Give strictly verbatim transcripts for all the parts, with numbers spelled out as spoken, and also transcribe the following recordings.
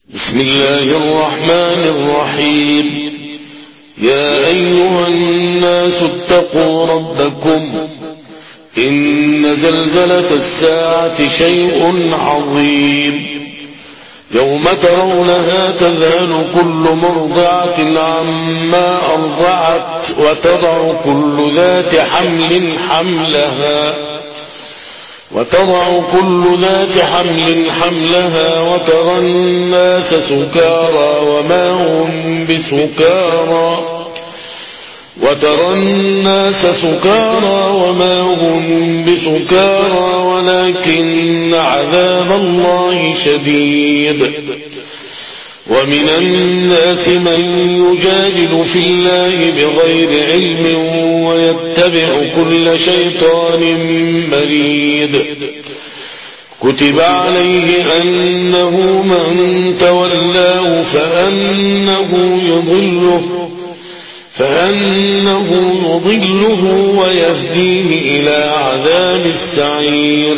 بسم الله الرحمن الرحيم. يا أيها الناس اتقوا ربكم إن زلزلة الساعة شيء عظيم يوم ترونها تذهل كل مرضعة عما أرضعت وتضع كل ذات حمل حملها وتضع كل ذات حمل حملها وترى الناس سكارى وما هم بسكارى وترى الناس سكارى وما هم بسكارى ولكن عذاب الله شديد. ومن الناس من يجادل في الله بغير علم ويتبع كل شيطان مريد. كتب عليه أنه من تولاه فأنه يضله فأنه يضله ويهديه إلى عذاب السعير.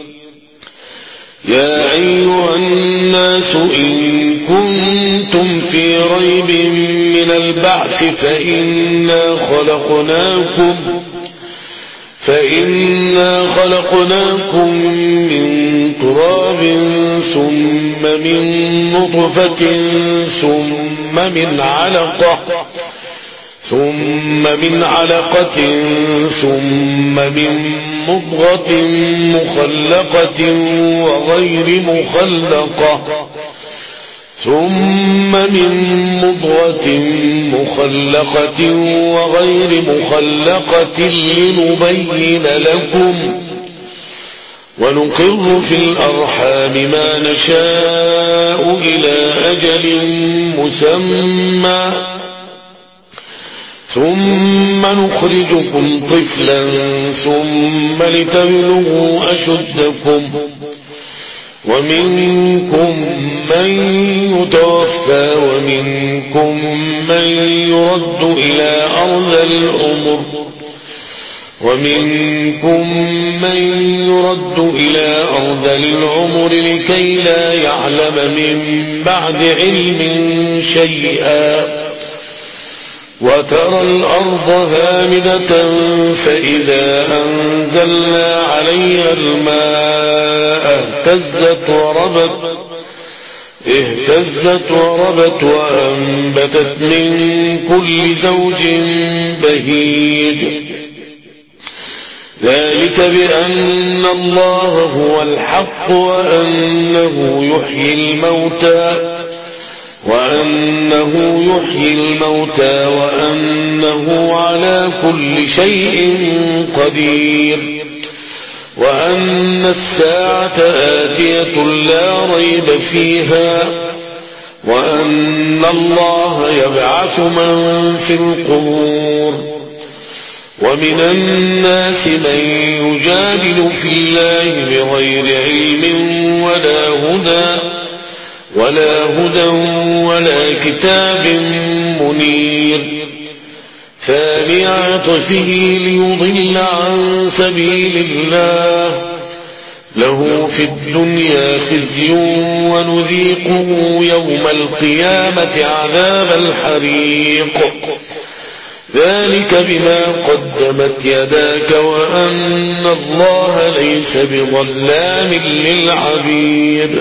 يا أيها الناس إن كنتم في ريب من البعث فإنا خلقناكم فإنا خلقناكم من تراب ثم من نطفة ثم من علقة ثم من علقة ثم من مضغة مخلقة وغير مخلقة ثم من مضغة مخلقة وغير مخلقة لنبين لكم ونقر في الأرحام ما نشاء إلى أجل مسمى ثم نخرجكم طفلا ثم لتبلغوا أشدكم ومنكم من يتوفى ومنكم من يرد إلى أرذل الأمر ومنكم من يرد إلى أرذل العمر لكي لا يعلم من بعد علم شيئا. وترى الأرض هامدة فإذا أنزلنا عليها الماء اهتزت وربت اهتزت وربت وأنبتت من كل زوج بهيج. ذلك بأن الله هو الحق وأنه يحيي الموتى وأنه يحيي الموتى وأنه على كل شيء قدير وأن الساعة آتية لا ريب فيها وأن الله يبعث من في القبور. ومن الناس من يجادل في الله بغير علم ولا هدى ولا هدى ولا كتاب منير ثاني عطفه ليضل عن سبيل الله له في الدنيا خزي ونذيقه يوم القيامة عذاب الحريق. ذلك بما قدمت يداك وأن الله ليس بظلام للعبيد.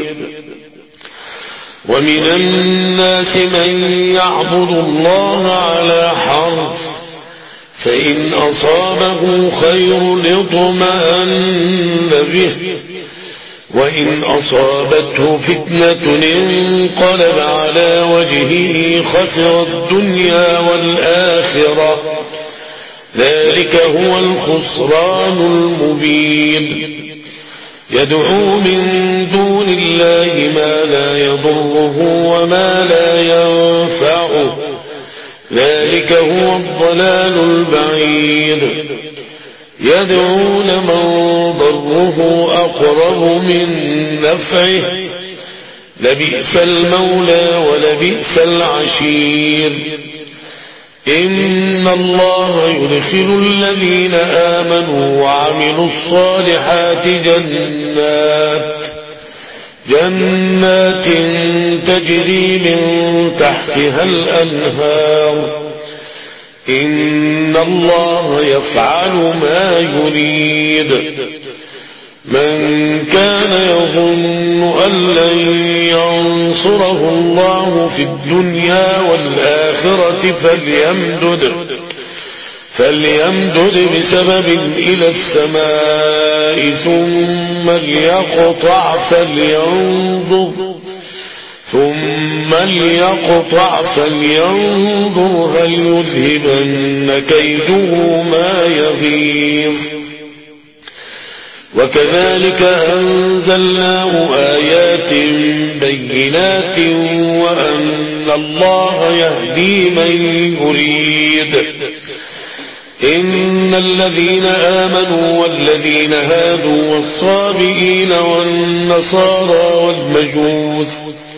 ومن الناس من يعبد الله على حرف فإن أصابه خير اطمأن به وإن أصابته فتنة انقلب على وجهه خسر الدنيا والآخرة ذلك هو الخسران المبين. يدعو من دون الله ما لا يضره وما لا ينفعه ذلك هو الضلال البعيد. يدعون من ضره أقرب من نفعه لبئس المولى ولبئس العشير. إن الله يدخل الذين آمنوا وعملوا الصالحات جنات جنات تجري من تحتها الأنهار إن الله يفعل ما يريد من كان يظن أن لن ينصره الله في الدنيا والآخرة فليمدد فليمدد بسبب إلى السماء ثم ليقطع فلينظر ثم ليقطع فلينظر هل يذهبن كيده ما يغيظ وكذلك أنزلناه آيات بينات وأن الله يهدي من يريد إن الذين آمنوا والذين هادوا والصابئين والنصارى والمجوس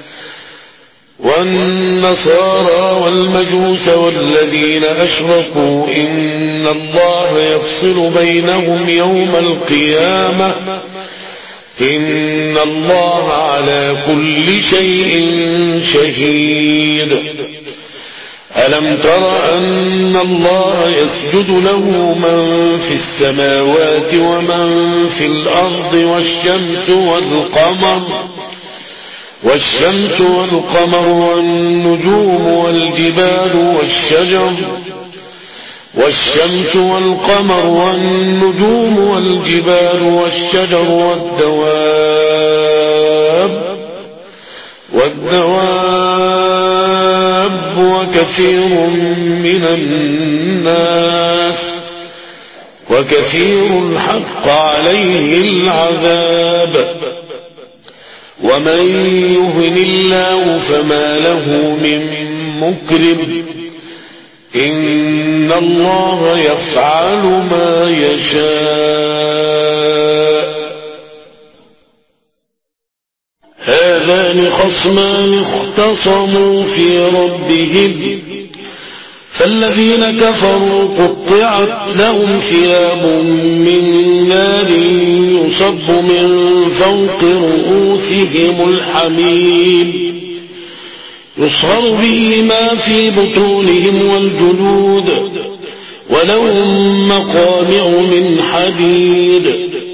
والنصارى والمجوس والذين أشركوا إن الله يفصل بينهم يوم القيامة إن الله على كل شيء شهيد ألم تر أن الله يسجد له من في السماوات ومن في الأرض والشمس والقمر والشمس والقمر والنجوم والجبال والشجر والشمس والقمر والنجوم والجبال والشجر والدواب والدواب وكثير من الناس وكثير حق عليه العذاب ومن يهن الله فما له من مكرم إن الله يفعل ما يشاء هذان خصمان اختصموا في ربهم فالذين كفروا قطعت لهم ثياب من نار يصب من فوق رؤوسهم الحميم يصهر به ما في بطونهم والجلود ولهم مقامع من حديد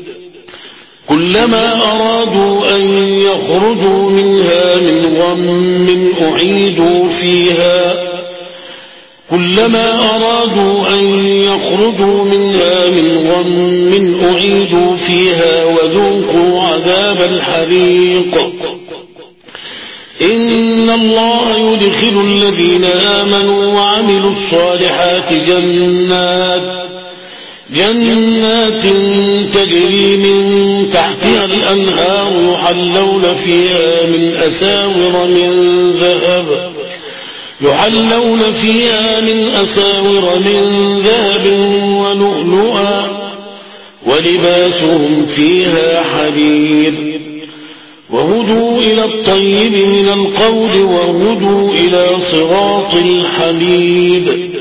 كلما أرادوا أن يخرجوا منها من غم أعيدوا فيها كلما أرادوا أن يخرجوا منها من غم أعيدوا فيها وذوقوا عذاب الحريق إن الله يدخل الذين آمنوا وعملوا الصالحات جنات جنات تجري من تحتها الأنهار يحلون فيها من أساور من ذهب يحلون فيها من أساور من ذهب ولؤلؤا ولباسهم فيها حرير وهدوا إلى الطيب من القول وهدوا إلى صراط الحميد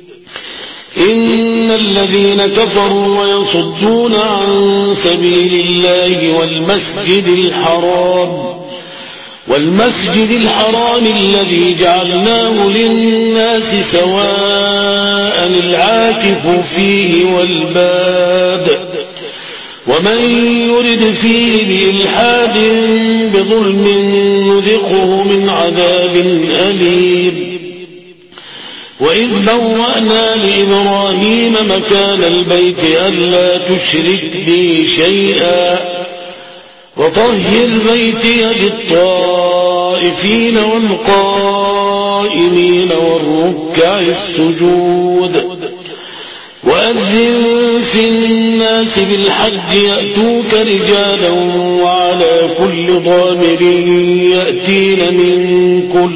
إن الذين كفروا ويصدون عن سبيل الله والمسجد الحرام والمسجد الحرام الذي جعلناه للناس سواء العاكف فيه والباد ومن يرد فيه بإلحاد بظلم نذقه من عذاب أليم وإذ بوأنا لإبراهيم مكان البيت ألا تشرك بي شيئا وطهر بيتي للطائفين والقائمين والركع السجود وأذن في الناس بالحج يأتوك رجالا وعلى كل ضامر يأتين من كل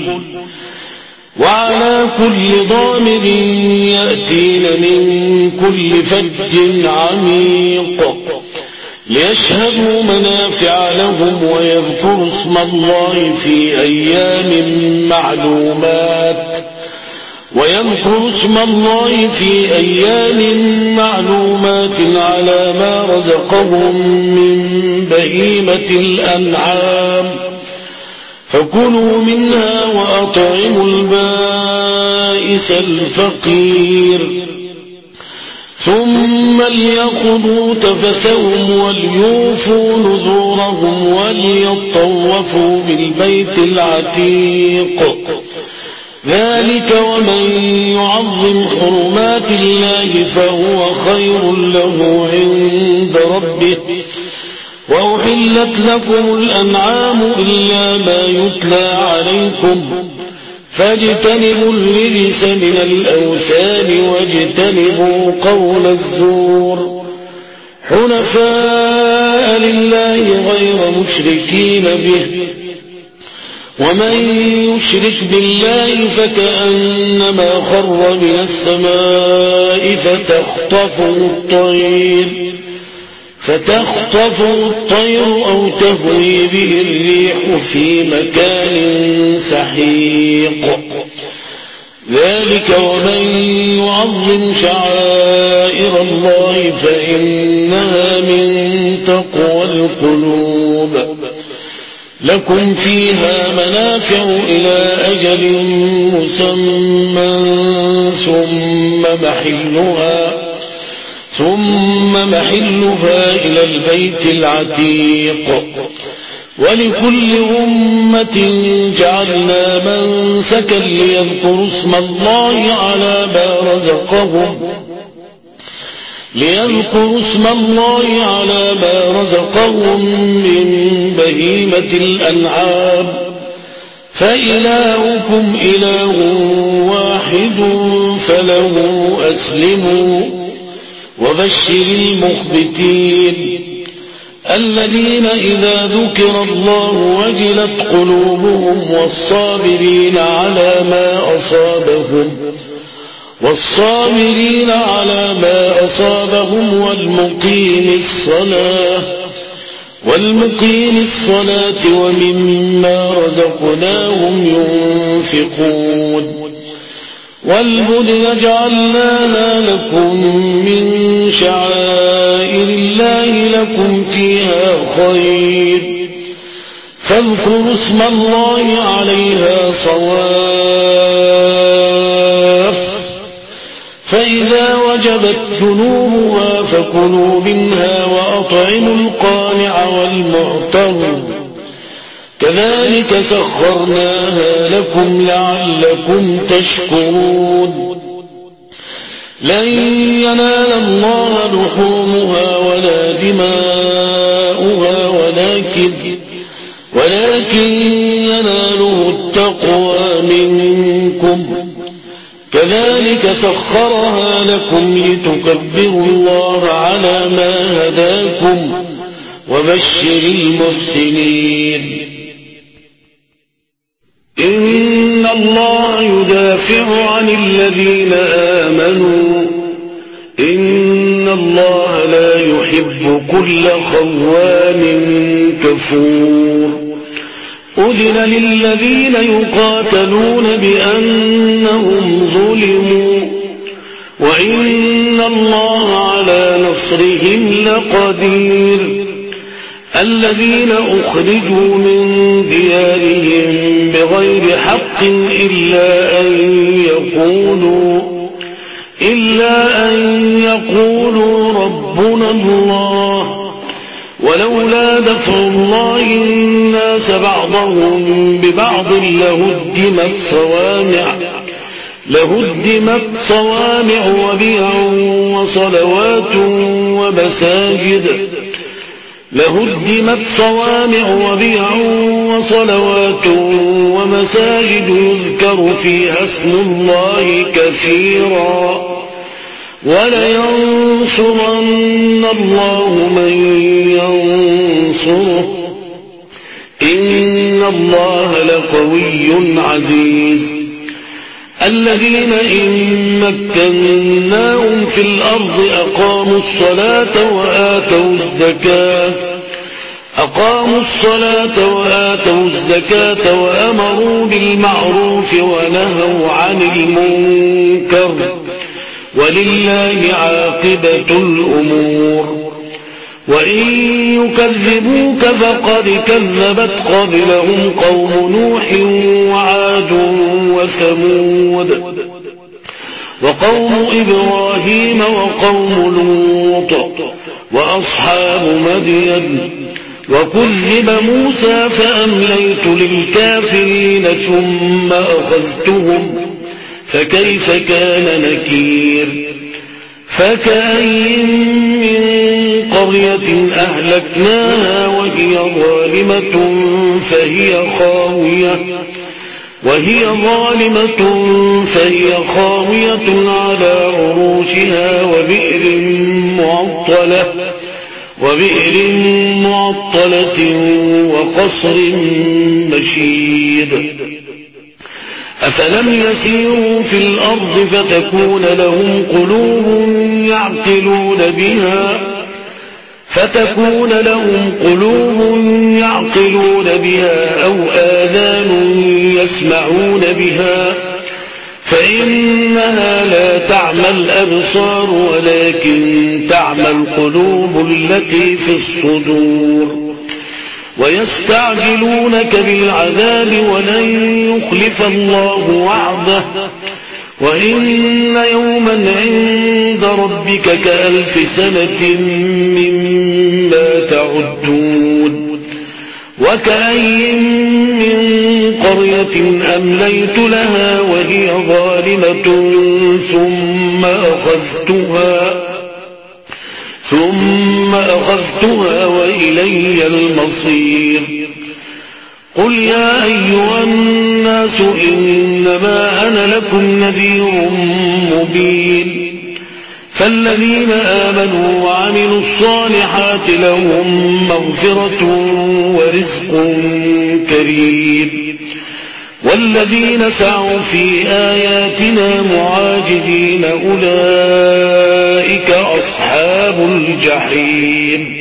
وعلى كل ضامر يأتين من كل فج عميق ليشهدوا منافع لهم ويذكروا اسم الله في أيام معلومات ويذكروا اسم الله في أيام معلومات على ما رزقهم من بهيمة الأنعام فكلوا منها وأطعموا البائس الفقير ثم ليقضوا تفثهم وليوفوا نذورهم وليطوفوا بالبيت العتيق ذلك ومن يعظم حرمات الله فهو خير له عند ربه وأحلت لكم الأنعام إلا ما يتلى عليكم فاجتنبوا الرجس من الأوثان واجتنبوا قول الزور حنفاء لله غير مشركين به ومن يشرك بالله فكأنما خر من السماء فتخطفه الطير فتخطفه الطير أو تهوي به الريح في مكان سحيق ذلك ومن يعظم شعائر الله فإنها من تقوى القلوب لكم فيها منافع إلى أجل مسمى ثم محلها ثم محلها إلى البيت العتيق ولكل أمة جعلنا منسكا ليذكروا اسم الله على ما رزقهم ليذكروا اسم الله على ما رزقهم من بهيمة الأنعام فإلهكم إله واحد فله أسلموا وبشر المخبتين الذين إذا ذكر الله وجلت قلوبهم والصابرين على ما أصابهم والصابرين على ما أصابهم والمقيم الصلاة والمقيم الصلاة ومما رزقناهم ينفقون والبدن جعلناها لكم من شعائر الله لكم فيها خير فاذكروا اسم الله عليها صواف فإذا وجبت جنوبها فكلوا منها وأطعموا القانع والمعتر كذلك سخرناها لكم لعلكم تشكرون لن ينال الله لحومها ولا دماؤها ولكن ولكن يناله التقوى منكم كذلك سخرها لكم لتكبروا الله على ما هداكم وبشر المحسنين إن الله يدافع عن الذين آمنوا إن الله لا يحب كل خوان كفور أذن للذين يقاتلون بأنهم ظلموا وإن الله على نصرهم لقدير الذين أخرجوا من ديارهم بغير حق إلا أن يقولوا إلا أن يقولوا ربنا الله ولولا دفع الله الناس بعضهم ببعض لهدمت صوامع لهدمت صوامع وبيع وصلوات ومساجد لهدمت صوامع وبيع وصلوات ومساجد يذكر فيها اسم الله كثيرا ولينصرن الله من ينصره إن الله لقوي عزيز الذين إن مكناهم في الأرض أقاموا الصلاة وآتوا الزكاة أقاموا الصلاة وآتوا الزكاة وأمروا بالمعروف ونهوا عن المنكر ولله عاقبة الأمور وإن يكذبوك فقد كذبت قبلهم قوم نوح وعاد وثمود وقوم إبراهيم وقوم لوط وأصحاب مدين وكذب موسى فأمليت للكافرين ثم أخذتهم فكيف كان نكير فكأين من قرية أهلكناها وهي ظالمة فهي خاوية وهي ظالمة فهي خاوية على عروشها وبئر معطلة وبئر معطلة وقصر مشيد أفلم يسيروا في الأرض فتكون لهم قلوب يعقلون بها فتكون لهم قلوب يعقلون بها أو آذان يسمعون بها فإنها لا تعمى الأبصار ولكن تعمى القلوب التي في الصدور ويستعجلونك بالعذاب ولن يخلف الله وعده وإن يوما عند ربك كألف سنة مما تعدون وكأين من قرية أمليت لها وهي ظالمة ثم أخذتها ثم أخذتها وإلي المصير قل يا أيها الناس إنما أنا لكم نذير مبين فالذين آمنوا وعملوا الصالحات لهم مغفرة ورزق كريم والذين سعوا في آياتنا معاجزين أولئك أصحاب الجحيم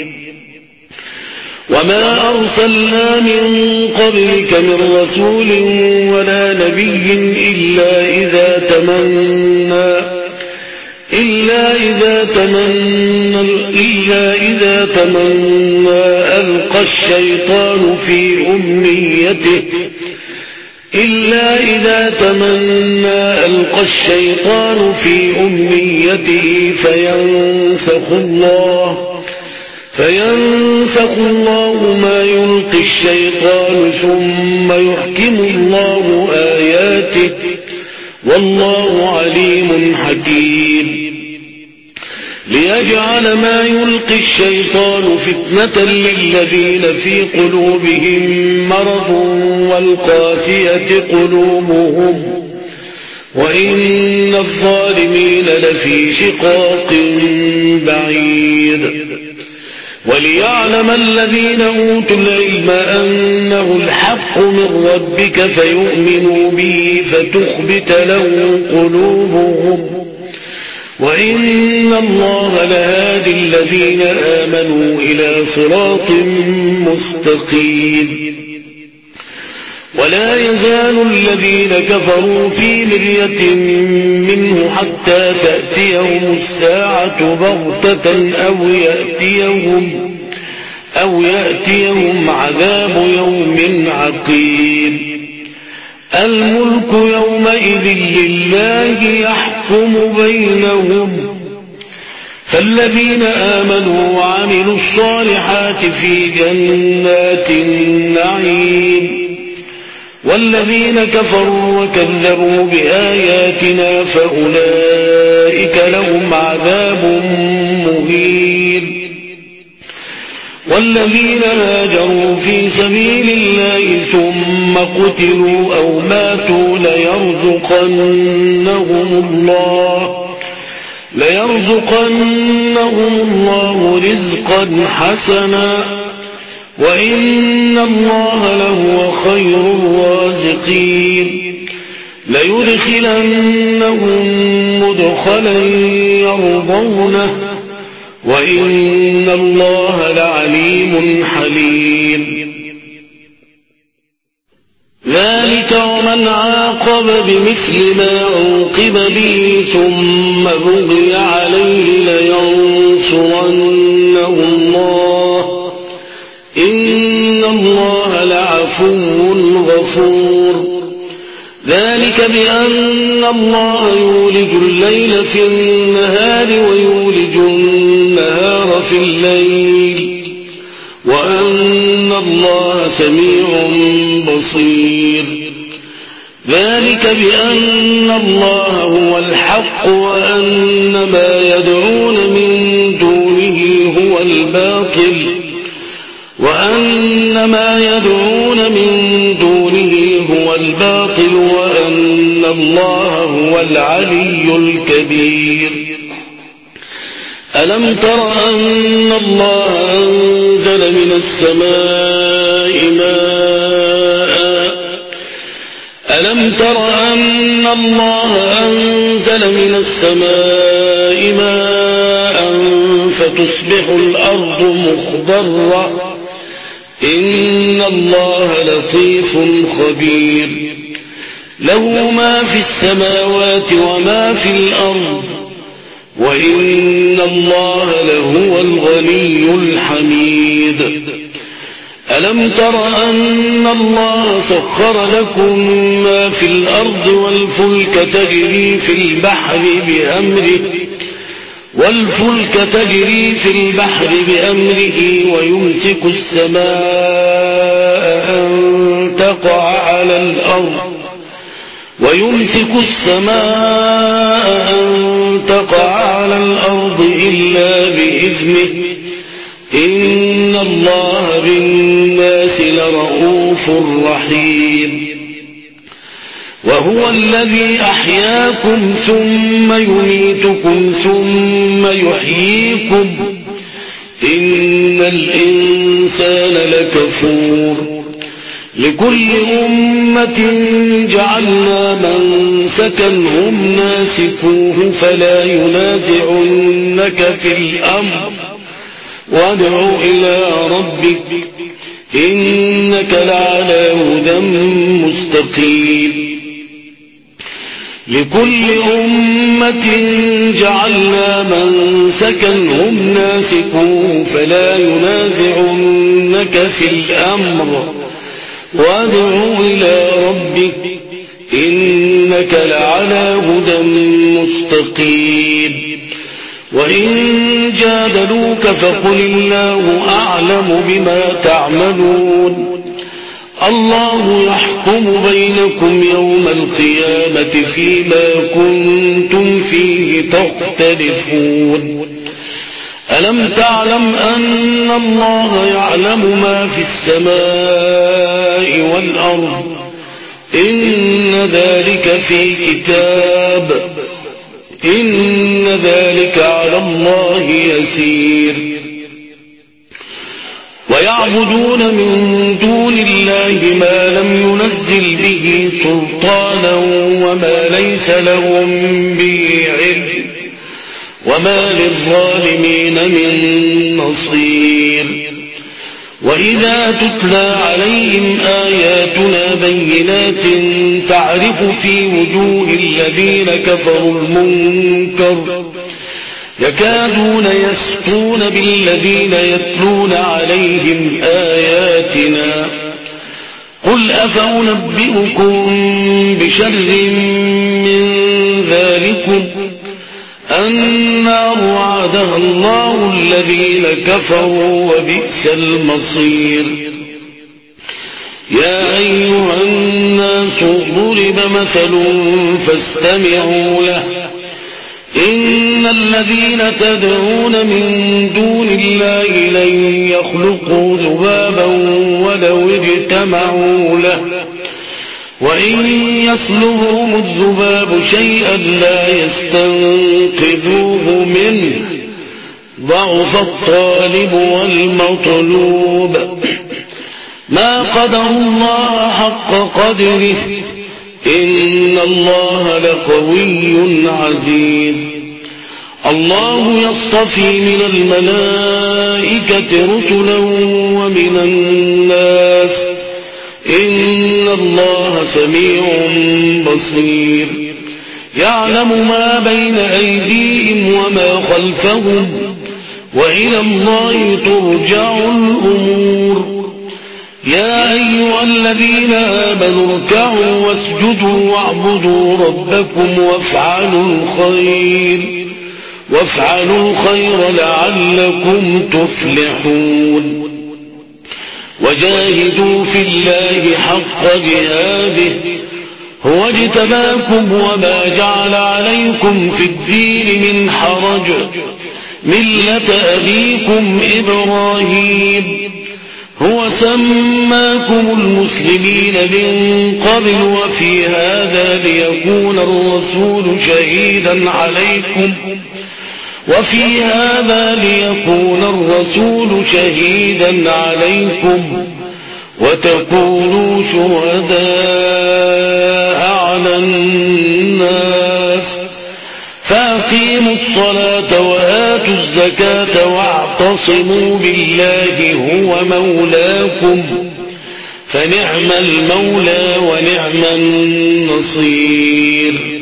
وما أرسلنا من قبلك من رسول ولا نبي إلا إذا تمنى إلا إذا تمنى إلا إذا تمنى ألقى الشيطان في أمنيته إلا إذا تمنى ألقى الشيطان في أمنيته فينسخ الله فينسخ الله ما يلقي الشيطان ثم يحكم الله آياته والله عليم حكيم ليجعل ما يلقي الشيطان فتنة للذين في قلوبهم مرض والقاسية قلوبهم وإن الظالمين لفي شقاق بعيد وليعلم الذين أوتوا العلم أنه الحق من ربك فيؤمنوا به فتخبت له قلوبهم وإن الله لهادي الذين آمنوا إلى صراط مستقيم ولا يزال الذين كفروا في مرية منه حتى تأتيهم الساعة بغتة أو يأتيهم أو يأتيهم عذاب يوم عقيم الملك يومئذ لله يحكم بينهم فالذين آمنوا وعملوا الصالحات في جنات النعيم والذين كفروا وكذبوا بآياتنا فأولئك لهم عذاب مهين والذين هاجروا في سبيل الله ثم قتلوا أو ماتوا ليرزقنهم الله ليرزقنهم الله رزقا حسنا وإن الله لهو خير الرازقين ليدخلنهم مدخلا يرضونه وإن الله لعليم حليم ذلك ومن عاقب بمثل ما عوقب به ثم بغي عليه لينصرنه الله ذلك بأن الله يولج الليل في النهار ويولج النهار في الليل وأن الله سميع بصير. ذلك بأن الله هو الحق وأن ما يدعون من دونه هو الباطل وأن ما يدعون من دونه هو الباطل وأن الله هو العلي الكبير. ألم تر أن الله أنزل من السماء ماء ألم تر أن الله أنزل من السماء ماء فتصبح الأرض مخضرة إن الله لطيف خبير. له ما في السماوات وما في الأرض وإن الله لهو الغني الحميد. ألم تر أن الله سخر لكم ما في الأرض والفلك تجري في البحر بأمره والفلك تجري في البحر بأمره ويمسك السماء أن تقع على الأرض ويمسك السماء أن تقع على الأرض إلا بإذنه إن الله بالناس لرؤوف رحيم. وهو الذي أحياكم ثم يميتكم ثم يحييكم إن الإنسان لكفور. لكل أمة جعلنا منسكا هم ناسكوه فلا ينازعنك في الأمر وادع إلى ربك إنك لعلى هدى مستقيم. لكل أمة جعلنا منسكا هم ناسكوه فلا ينازعنك في الأمر وادع إلى ربك إنك لعلى هدى مستقيم. وإن جادلوك فقل الله أعلم بما تعملون الله يحكم بينكم يوم القيامة فيما كنتم فيه تختلفون. ألم تعلم أن الله يعلم ما في السماء والأرض إن ذلك في كتاب إن ذلك على الله يسير. ويعبدون من دون الله ما لم ينزل به سلطانا وما ليس لهم به علم وما للظالمين من نصير. وإذا تتلى عليهم آياتنا بينات تعرف في وجوه الذين كفروا المنكر يكادون يسطون بالذين يتلون عليهم آياتنا قل أفأنبئكم بشر من ذلكم النار وعدها الله الذين كفروا وبئس المصير. يا أيها الناس ضرب مثل فاستمعوا له إن الذين تدعون من دون الله لن يخلقوا ذبابا ولو اجتمعوا له وإن يسلبهم الذباب شيئا لا يستنقذوه منه ضعف الطالب والمطلوب ما قدر الله حق قدره إن الله لقوي عزيز. الله يصطفي من الملائكة رسلا ومن الناس إن الله سميع بصير. يعلم ما بين أيديهم وما خلفهم وإلى الله ترجع الأمور. يا أيها الذين آمنوا اركعوا واسجدوا واعبدوا ربكم وافعلوا الخير وافعلوا الخير لعلكم تفلحون وجاهدوا في الله حق جهاده هو اجتباكم وما جعل عليكم في الدين من حرج ملة أبيكم إبراهيم هو سماكم المسلمين من قبل وفي هذا ليكون الرسول شهيدا عليكم وفي هذا ليكون الرسول شهيدا عليكم وتكونوا شهداء على الناس فأقيموا الصلاة وآتوا الزكاة واعتصموا بالله هو مولاكم فنعم المولى ونعم النصير